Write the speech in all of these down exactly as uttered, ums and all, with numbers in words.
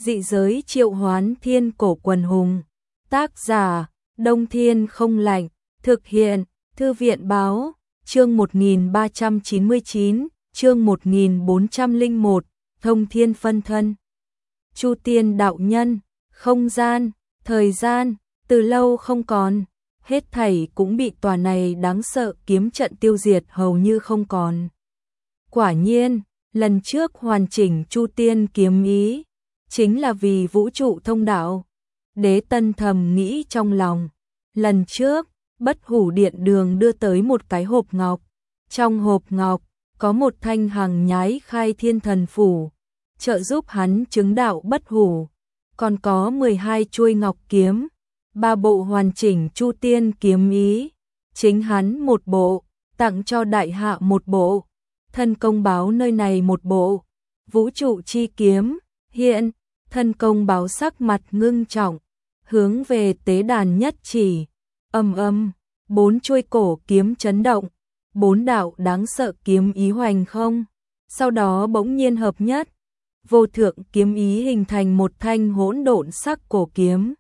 Dị giới triệu hoán thiên cổ quần hùng. Tác giả, Đông Thiên không lạnh. Thực hiện, Thư viện báo, chương một nghìn ba trăm chín mươi chín, chương một nghìn bốn trăm lẻ một, thông thiên phân thân. Chu Tiên đạo nhân, không gian, thời gian, từ lâu không còn, hết thảy cũng bị tòa này đáng sợ kiếm trận tiêu diệt hầu như không còn. Quả nhiên, lần trước hoàn chỉnh Chu Tiên kiếm ý, chính là vì vũ trụ thông đạo. Đế Tân thầm nghĩ trong lòng, lần trước, Bất Hủ Điện Đường đưa tới một cái hộp ngọc, trong hộp ngọc có một thanh hằng nhái khai thiên thần phủ, trợ giúp hắn chứng đạo bất hủ, còn có mười hai chuôi ngọc kiếm, ba bộ hoàn chỉnh Chu Tiên kiếm ý, chính hắn một bộ, tặng cho đại hạ một bộ, thân công báo nơi này một bộ, vũ trụ chi kiếm, hiện, thân công báo sắc mặt ngưng trọng, hướng về tế đàn nhất chỉ, ầm ầm, bốn chuôi cổ kiếm chấn động, bốn đạo đáng sợ kiếm ý hoành không, sau đó bỗng nhiên hợp nhất, vô thượng kiếm ý hình thành một thanh hỗn độn sắc cổ kiếm.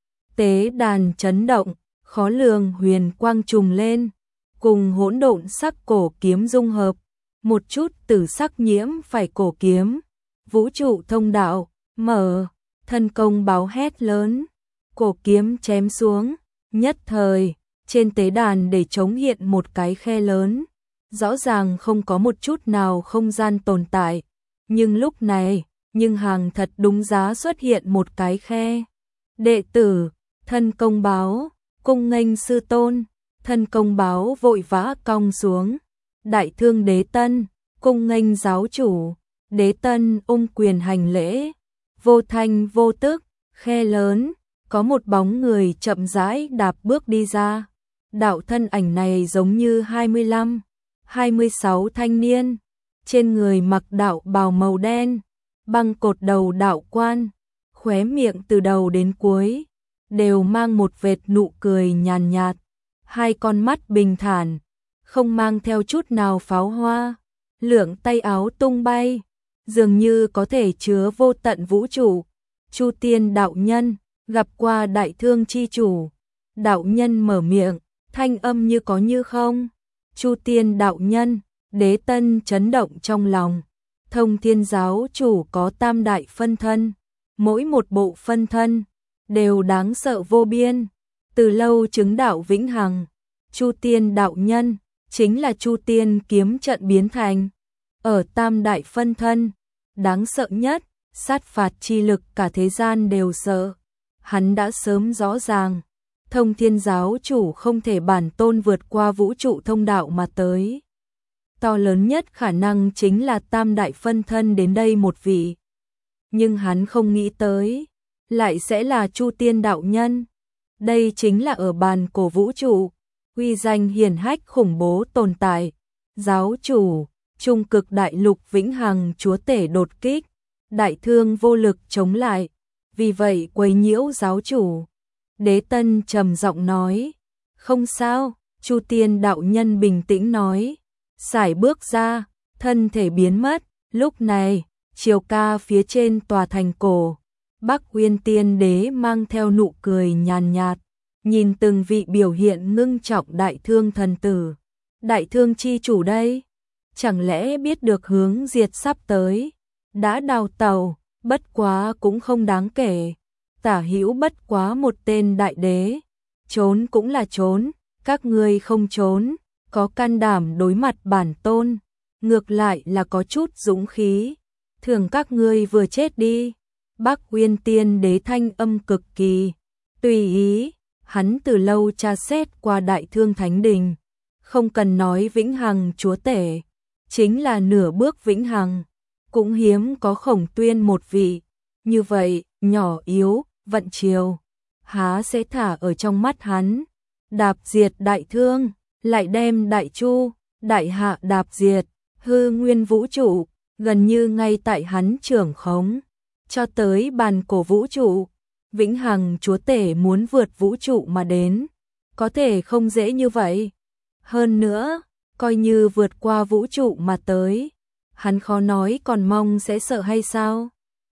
Tế đàn chấn động, khó lường huyền quang trùng lên, cùng hỗn độn sắc cổ kiếm dung hợp, một chút tử sắc nhiễm phải cổ kiếm, vũ trụ thông đạo, mở, thân công báo hét lớn, cổ kiếm chém xuống, nhất thời, trên tế đàn để trống hiện một cái khe lớn, rõ ràng không có một chút nào không gian tồn tại, nhưng lúc này, nhưng hàng thật đúng giá xuất hiện một cái khe. Đệ tử, thân công báo, cung nghênh sư tôn, thân công báo vội vã cong xuống, đại thương Đế Tân, cung nghênh giáo chủ, Đế Tân ôm quyền hành lễ, vô thanh vô tức, khe lớn, có một bóng người chậm rãi đạp bước đi ra. Đạo thân ảnh này giống như hai mươi lăm, hai mươi sáu thanh niên, trên người mặc đạo bào màu đen, băng cột đầu đạo quan, khóe miệng từ đầu đến cuối, đều mang một vệt nụ cười nhàn nhạt, hai con mắt bình thản, không mang theo chút nào pháo hoa, lượn tay áo tung bay, dường như có thể chứa vô tận vũ trụ. Chu Tiên đạo nhân, gặp qua đại thương chi chủ, đạo nhân mở miệng, thanh âm như có như không. Chu Tiên đạo nhân, Đế Tân chấn động trong lòng. Thông Thiên giáo chủ có tam đại phân thân, mỗi một bộ phân thân đều đáng sợ vô biên, từ lâu chứng đạo vĩnh hằng. Chu Tiên đạo nhân chính là Chu Tiên kiếm trận biến thành, ở tam đại phân thân, đáng sợ nhất, sát phạt chi lực cả thế gian đều sợ. Hắn đã sớm rõ ràng, Thông Thiên giáo chủ không thể bản tôn vượt qua vũ trụ thông đạo mà tới. To lớn nhất khả năng chính là tam đại phân thân đến đây một vị. Nhưng hắn không nghĩ tới, lại sẽ là Chu Tiên đạo nhân. Đây chính là ở bàn cổ vũ trụ, uy danh hiển hách khủng bố tồn tại. Giáo chủ, trung cực đại lục vĩnh hằng chúa tể đột kích, đại thương vô lực chống lại, vì vậy quấy nhiễu giáo chủ. Đế Tân trầm giọng nói, không sao, Chu Tiên đạo nhân bình tĩnh nói, sải bước ra, thân thể biến mất, lúc này, chiều ca phía trên tòa thành cổ, Bắc Uyên Tiên Đế mang theo nụ cười nhàn nhạt, nhìn từng vị biểu hiện ngưng trọng đại thương thần tử. Đại thương chi chủ đây, chẳng lẽ biết được hướng diệt sắp tới, đã đào tàu, bất quá cũng không đáng kể. Tả hữu bất quá một tên đại đế, trốn cũng là trốn, các ngươi không trốn, có can đảm đối mặt bản tôn, ngược lại là có chút dũng khí, thường các ngươi vừa chết đi. Bắc Uyên Tiên Đế thanh âm cực kỳ tùy ý, hắn từ lâu tra xét qua đại thương thánh đình, không cần nói vĩnh hằng chúa tể, chính là nửa bước vĩnh hằng, cũng hiếm có Khổng Tuyên một vị, như vậy, nhỏ yếu, vận chiều, há sẽ thả ở trong mắt hắn, đạp diệt đại thương, lại đem đại chu, đại hạ đạp diệt, hư nguyên vũ trụ, gần như ngay tại hắn trưởng khống, cho tới bàn cổ vũ trụ, vĩnh hằng chúa tể muốn vượt vũ trụ mà đến, có thể không dễ như vậy. Hơn nữa, coi như vượt qua vũ trụ mà tới, hắn khó nói còn mong sẽ sợ hay sao?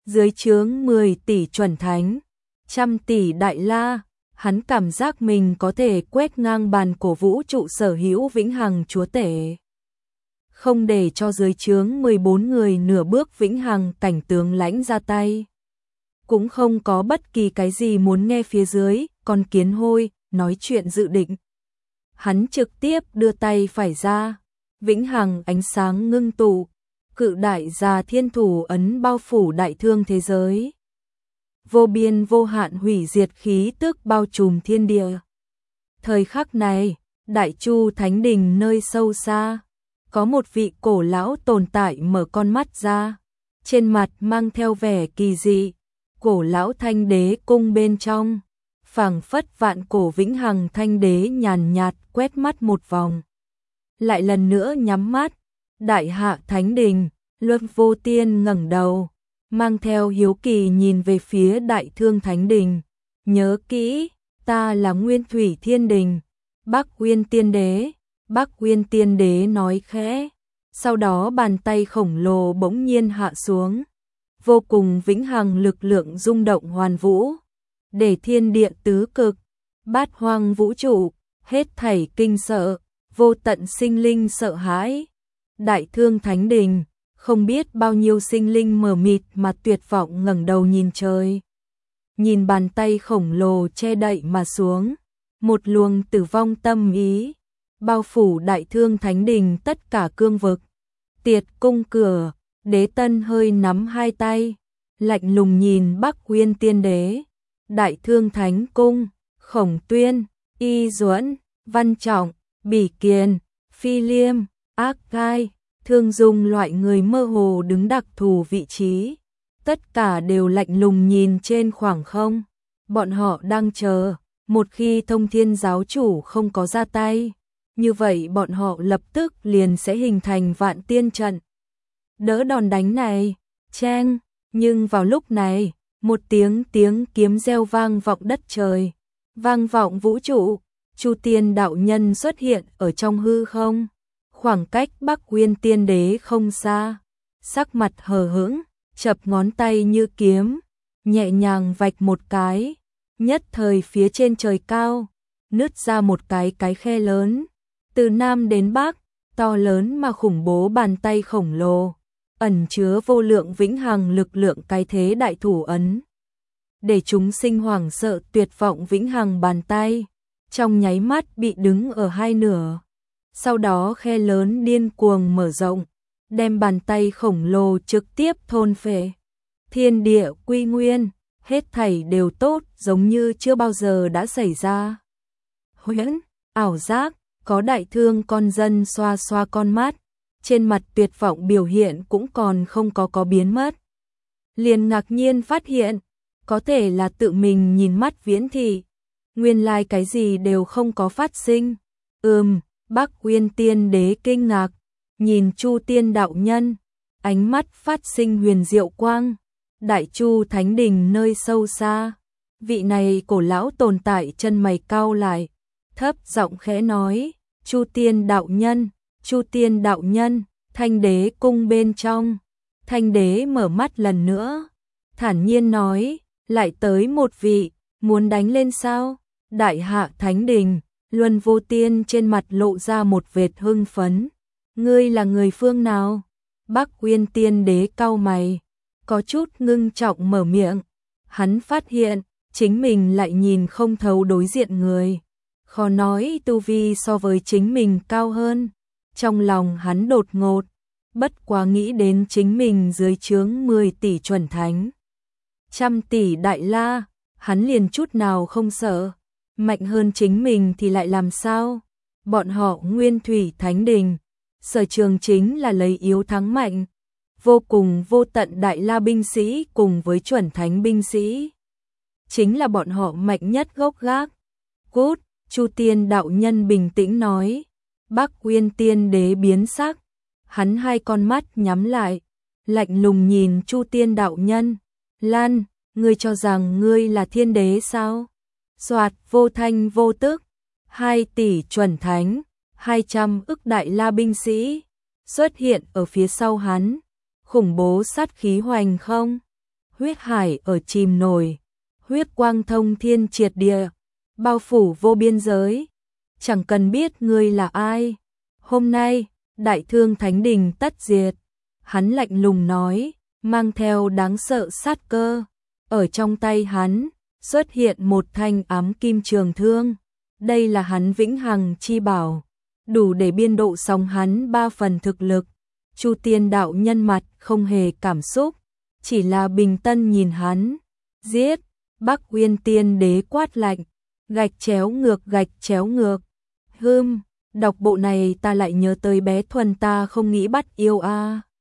dưới trướng mười tỷ chuẩn thánh, trăm tỷ đại la, hắn cảm giác mình có thể quét ngang bàn cổ vũ trụ sở hữu vĩnh hằng chúa tể. Không để cho dưới trướng mười bốn người nửa bước vĩnh hằng cảnh tướng lãnh ra tay. Cũng không có bất kỳ cái gì muốn nghe phía dưới, con kiến hôi, nói chuyện dự định. Hắn trực tiếp đưa tay phải ra, vĩnh hằng ánh sáng ngưng tụ, cự đại già thiên thủ ấn bao phủ đại thương thế giới. Vô biên vô hạn hủy diệt khí tức bao trùm thiên địa. Thời khắc này, Đại Chu Thánh Đình nơi sâu xa, có một vị cổ lão tồn tại mở con mắt ra, trên mặt mang theo vẻ kỳ dị. Cổ lão Thanh Đế cung bên trong, phảng phất vạn cổ vĩnh hằng Thanh Đế nhàn nhạt quét mắt một vòng, lại lần nữa nhắm mắt. Đại Hạ Thánh Đình, Luân Vô Tiên ngẩng đầu, mang theo hiếu kỳ nhìn về phía Đại Thương Thánh Đình. Nhớ kỹ, ta là Nguyên Thủy Thiên Đình, Bắc Uyên Tiên Đế. Bắc Uyên Tiên Đế nói khẽ, sau đó bàn tay khổng lồ bỗng nhiên hạ xuống. Vô cùng vĩnh hằng lực lượng rung động hoàn vũ, để thiên địa tứ cực, bát hoang vũ trụ, hết thảy kinh sợ, vô tận sinh linh sợ hãi. Đại Thương Thánh Đình, không biết bao nhiêu sinh linh mờ mịt mà tuyệt vọng ngẩng đầu nhìn trời. Nhìn bàn tay khổng lồ che đậy mà xuống, một luồng tử vong tâm ý, bao phủ Đại Thương Thánh Đình tất cả cương vực. Tiệt cung cửa, Đế Tân hơi nắm hai tay, lạnh lùng nhìn Bắc Uyên Tiên Đế. Đại Thương Thánh Cung, Khổng Tuyên, Y Duẫn, Văn Trọng, Bỉ Kiền, Phi Liêm, Ác Gai, Thương Dung loại người mơ hồ đứng đặc thù vị trí. Tất cả đều lạnh lùng nhìn trên khoảng không. Bọn họ đang chờ, một khi Thông Thiên giáo chủ không có ra tay, như vậy bọn họ lập tức liền sẽ hình thành vạn tiên trận. Đỡ đòn đánh này, cheng, nhưng vào lúc này, một tiếng tiếng kiếm reo vang vọng đất trời, vang vọng vũ trụ. Chu Tiên đạo nhân xuất hiện ở trong hư không, khoảng cách Bắc Uyên Tiên Đế không xa, sắc mặt hờ hững, chập ngón tay như kiếm, nhẹ nhàng vạch một cái, nhất thời phía trên trời cao, nứt ra một cái cái khe lớn, từ nam đến bắc, to lớn mà khủng bố bàn tay khổng lồ, ẩn chứa vô lượng vĩnh hằng lực lượng cái thế đại thủ ấn. Để chúng sinh hoảng sợ tuyệt vọng vĩnh hằng bàn tay, trong nháy mắt bị đứng ở hai nửa. Sau đó khe lớn điên cuồng mở rộng, đem bàn tay khổng lồ trực tiếp thôn phệ. Thiên địa quy nguyên, hết thảy đều tốt giống như chưa bao giờ đã xảy ra. Huyễn, ảo giác, có đại thương con dân xoa xoa con mắt, trên mặt tuyệt vọng biểu hiện cũng còn không có có biến mất. Liền ngạc nhiên phát hiện, có thể là tự mình nhìn mắt viễn thị, nguyên lai cái gì đều không có phát sinh. Ừm, Bắc Uyên Tiên Đế kinh ngạc, nhìn Chu Tiên đạo nhân, ánh mắt phát sinh huyền diệu quang. Đại Chu Thánh Đình nơi sâu xa, vị này cổ lão tồn tại chân mày cau lại, thấp giọng khẽ nói, Chu Tiên đạo nhân, Chu Tiên đạo nhân. Thanh Đế cung bên trong, Thanh Đế mở mắt lần nữa, thản nhiên nói, lại tới một vị, muốn đánh lên sao? Đại Hạ Thánh Đình, Luân Vô Tiên trên mặt lộ ra một vệt hưng phấn. Ngươi là người phương nào? Bắc Uyên Tiên Đế cau mày, có chút ngưng trọng mở miệng. Hắn phát hiện, chính mình lại nhìn không thấu đối diện người. Khó nói tu vi so với chính mình cao hơn. Trong lòng hắn đột ngột, bất quá nghĩ đến chính mình dưới trướng mười tỷ chuẩn thánh, trăm tỷ đại la, hắn liền chút nào không sợ. Mạnh hơn chính mình thì lại làm sao? Bọn họ Nguyên Thủy Thánh Đình, sở trường chính là lấy yếu thắng mạnh, vô cùng vô tận đại la binh sĩ cùng với chuẩn thánh binh sĩ, chính là bọn họ mạnh nhất gốc gác. Cút, Chu Tiên đạo nhân bình tĩnh nói. Bắc Uyên Tiên Đế biến sắc, hắn hai con mắt nhắm lại, lạnh lùng nhìn Chu Tiên đạo nhân. Lan, ngươi cho rằng ngươi là thiên đế sao? Soạt, vô thanh vô tức, hai tỷ chuẩn thánh, hai trăm ức đại la binh sĩ xuất hiện ở phía sau hắn, khủng bố sát khí hoành không. huyết hải ở chìm nổi, huyết quang thông thiên triệt địa, bao phủ vô biên giới, chẳng cần biết ngươi là ai. Hôm nay, đại thương thánh đình tất diệt, hắn lạnh lùng nói, mang theo đáng sợ sát cơ. Ở trong tay hắn, xuất hiện một thanh ám kim trường thương. Đây là hắn vĩnh hằng chi bảo, đủ để biên độ song hắn ba phần thực lực. Chu Tiên đạo nhân mặt không hề cảm xúc, chỉ là bình tân nhìn hắn. Giết! Bắc Uyên Tiên Đế quát lạnh, gạch chéo ngược gạch chéo ngược. Hưm, đọc bộ này ta lại nhớ tới bé Thuần ta không nghĩ bắt yêu a.